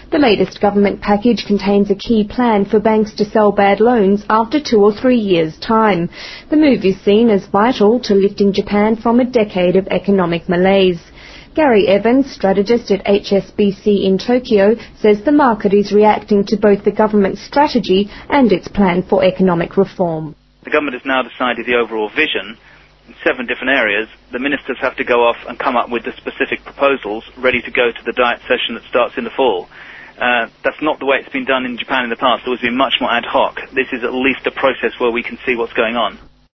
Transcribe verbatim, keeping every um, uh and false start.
The latest government package contains a key plan for banks to sell bad loans after two or three years' time. The move is seen as vital to lifting Japan from a decade of economic malaise. Gary Evans, strategist at H S B C in Tokyo, says the market is reacting to both the government's strategy and its plan for economic reform. The government has now decided the overall vision. In seven different areas, the ministers have to go off and come up with the specific proposals ready to go to the diet session that starts in the fall. Uh, that's not the way it's been done in Japan in the past. It's always been much more ad hoc. This is at least a process where we can see what's going on.